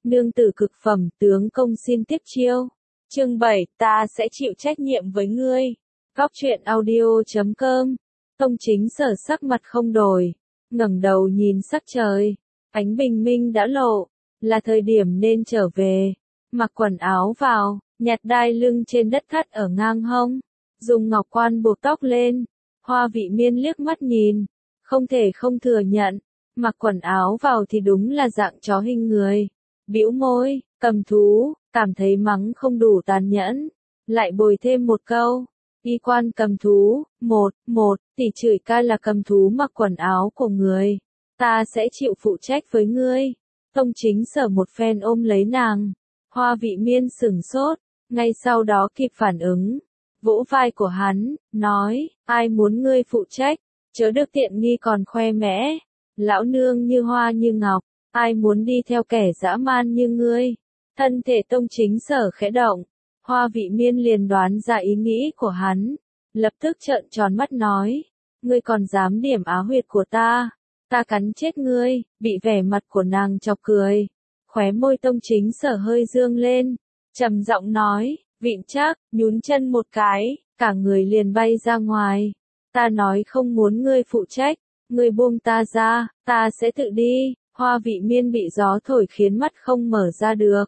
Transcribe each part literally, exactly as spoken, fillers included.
nương tử cực phẩm, tướng công xin tiếp chiêu. Chương bảy, ta sẽ chịu trách nhiệm với ngươi. Góc truyện audio chấm com. Tông Chính Sở sắc mặt không đổi, ngẩng đầu nhìn sắc trời, ánh bình minh đã lộ, là thời điểm nên trở về. Mặc quần áo vào, nhặt đai lưng trên đất thắt ở ngang hông, dùng ngọc quan buộc tóc lên. Hoa Vị Miên liếc mắt nhìn, không thể không thừa nhận, mặc quần áo vào thì đúng là dạng chó hình người. Bĩu môi, cầm thú, cảm thấy mắng không đủ tàn nhẫn, lại bồi thêm một câu. Y quan cầm thú, một, một, tỷ chửi ca là cầm thú mặc quần áo của người. Ta sẽ chịu phụ trách với ngươi. Tông Chính Sở một phen ôm lấy nàng. Hoa Vị Miên sửng sốt, ngay sau đó kịp phản ứng. Vỗ vai của hắn, nói, ai muốn ngươi phụ trách, chớ được tiện nghi còn khoe mẽ. Lão nương như hoa như ngọc, ai muốn đi theo kẻ dã man như ngươi. Thân thể Tông Chính Sở khẽ động. Hoa Vị Miên liền đoán ra ý nghĩ của hắn, lập tức trợn tròn mắt nói, ngươi còn dám điểm á huyệt của ta, ta cắn chết ngươi. Bị vẻ mặt của nàng chọc cười, khóe môi Tông Chính Sở hơi dương lên, trầm giọng nói, vịn chắc, nhún chân một cái, cả người liền bay ra ngoài. Ta nói không muốn ngươi phụ trách, ngươi buông ta ra, ta sẽ tự đi. Hoa Vị Miên bị gió thổi khiến mắt không mở ra được.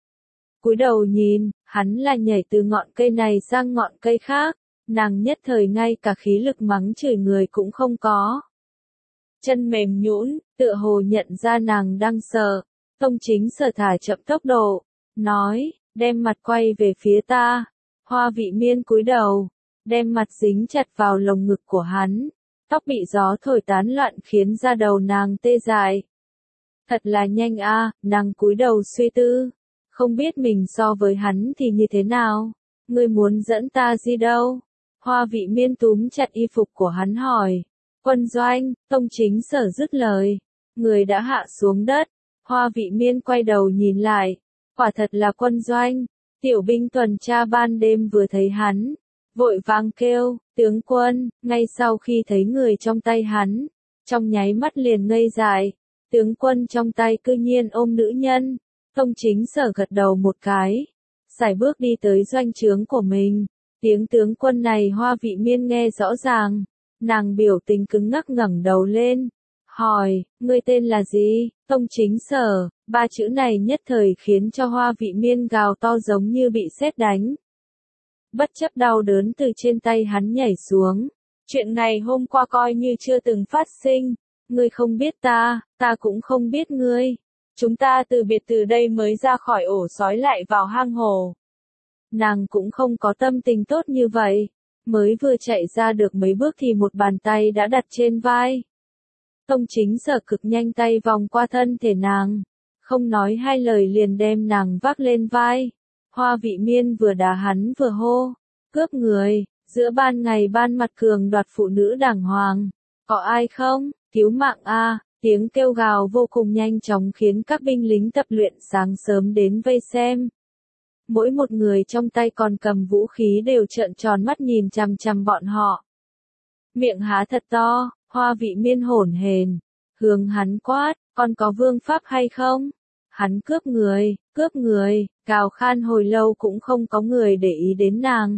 Cúi đầu nhìn, hắn là nhảy từ ngọn cây này sang ngọn cây khác, nàng nhất thời ngay cả khí lực mắng chửi người cũng không có. Chân mềm nhũn, tựa hồ nhận ra nàng đang sợ, Tông Chính Sở thả chậm tốc độ, nói, đem mặt quay về phía ta. Hoa Vị Miên cúi đầu, đem mặt dính chặt vào lồng ngực của hắn, tóc bị gió thổi tán loạn khiến da đầu nàng tê dại. Thật là nhanh a, nàng cúi đầu suy tư. Không biết mình so với hắn thì như thế nào? Ngươi muốn dẫn ta đi đâu? Hoa Vị Miên túm chặt y phục của hắn hỏi. Quân doanh, Tông Chính Sở dứt lời. Người đã hạ xuống đất. Hoa Vị Miên quay đầu nhìn lại. Quả thật là quân doanh. Tiểu binh tuần tra ban đêm vừa thấy hắn, vội vàng kêu, tướng quân. Ngay sau khi thấy người trong tay hắn, trong nháy mắt liền ngây dại. Tướng quân trong tay cư nhiên ôm nữ nhân. Tông Chính Sở gật đầu một cái, sải bước đi tới doanh trướng của mình. Tiếng tướng quân này Hoa Vị Miên nghe rõ ràng, nàng biểu tình cứng ngắc ngẩng đầu lên, hỏi, ngươi tên là gì? Tông Chính Sở. Ba chữ này nhất thời khiến cho Hoa Vị Miên gào to giống như bị sét đánh. Bất chấp đau đớn từ trên tay hắn nhảy xuống. Chuyện này hôm qua coi như chưa từng phát sinh. Ngươi không biết ta, ta cũng không biết ngươi. Chúng ta từ biệt từ đây mới ra khỏi ổ sói lại vào hang hồ. Nàng cũng không có tâm tình tốt như vậy. Mới vừa chạy ra được mấy bước thì một bàn tay đã đặt trên vai. Tông Chính Sở cực nhanh tay vòng qua thân thể nàng. Không nói hai lời liền đem nàng vác lên vai. Hoa Vị Miên vừa đá hắn vừa hô. Cướp người, giữa ban ngày ban mặt cường đoạt phụ nữ đàng hoàng. Có ai không? Cứu mạng a! Tiếng kêu gào vô cùng nhanh chóng khiến các binh lính tập luyện sáng sớm đến vây xem. Mỗi một người trong tay còn cầm vũ khí đều trợn tròn mắt nhìn chằm chằm bọn họ. Miệng há thật to, Hoa Vị Miên hổn hển, hướng hắn quát, còn có vương pháp hay không? Hắn cướp người, cướp người, gào khan hồi lâu cũng không có người để ý đến nàng.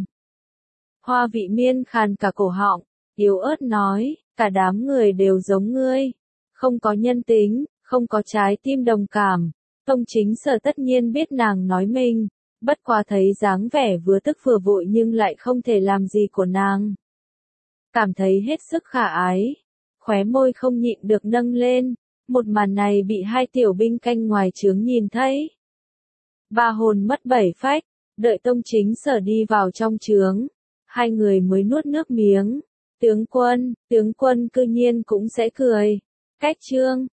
Hoa Vị Miên khàn cả cổ họng, yếu ớt nói, cả đám người đều giống ngươi. Không có nhân tính, không có trái tim đồng cảm. Tông Chính Sở tất nhiên biết nàng nói mình, bất quá thấy dáng vẻ vừa tức vừa vội nhưng lại không thể làm gì của nàng. Cảm thấy hết sức khả ái, khóe môi không nhịn được nâng lên, một màn này bị hai tiểu binh canh ngoài trướng nhìn thấy. Ba hồn mất bảy phách, đợi Tông Chính Sở đi vào trong trướng, hai người mới nuốt nước miếng. Tướng quân, tướng quân cư nhiên cũng sẽ cười. Cách chương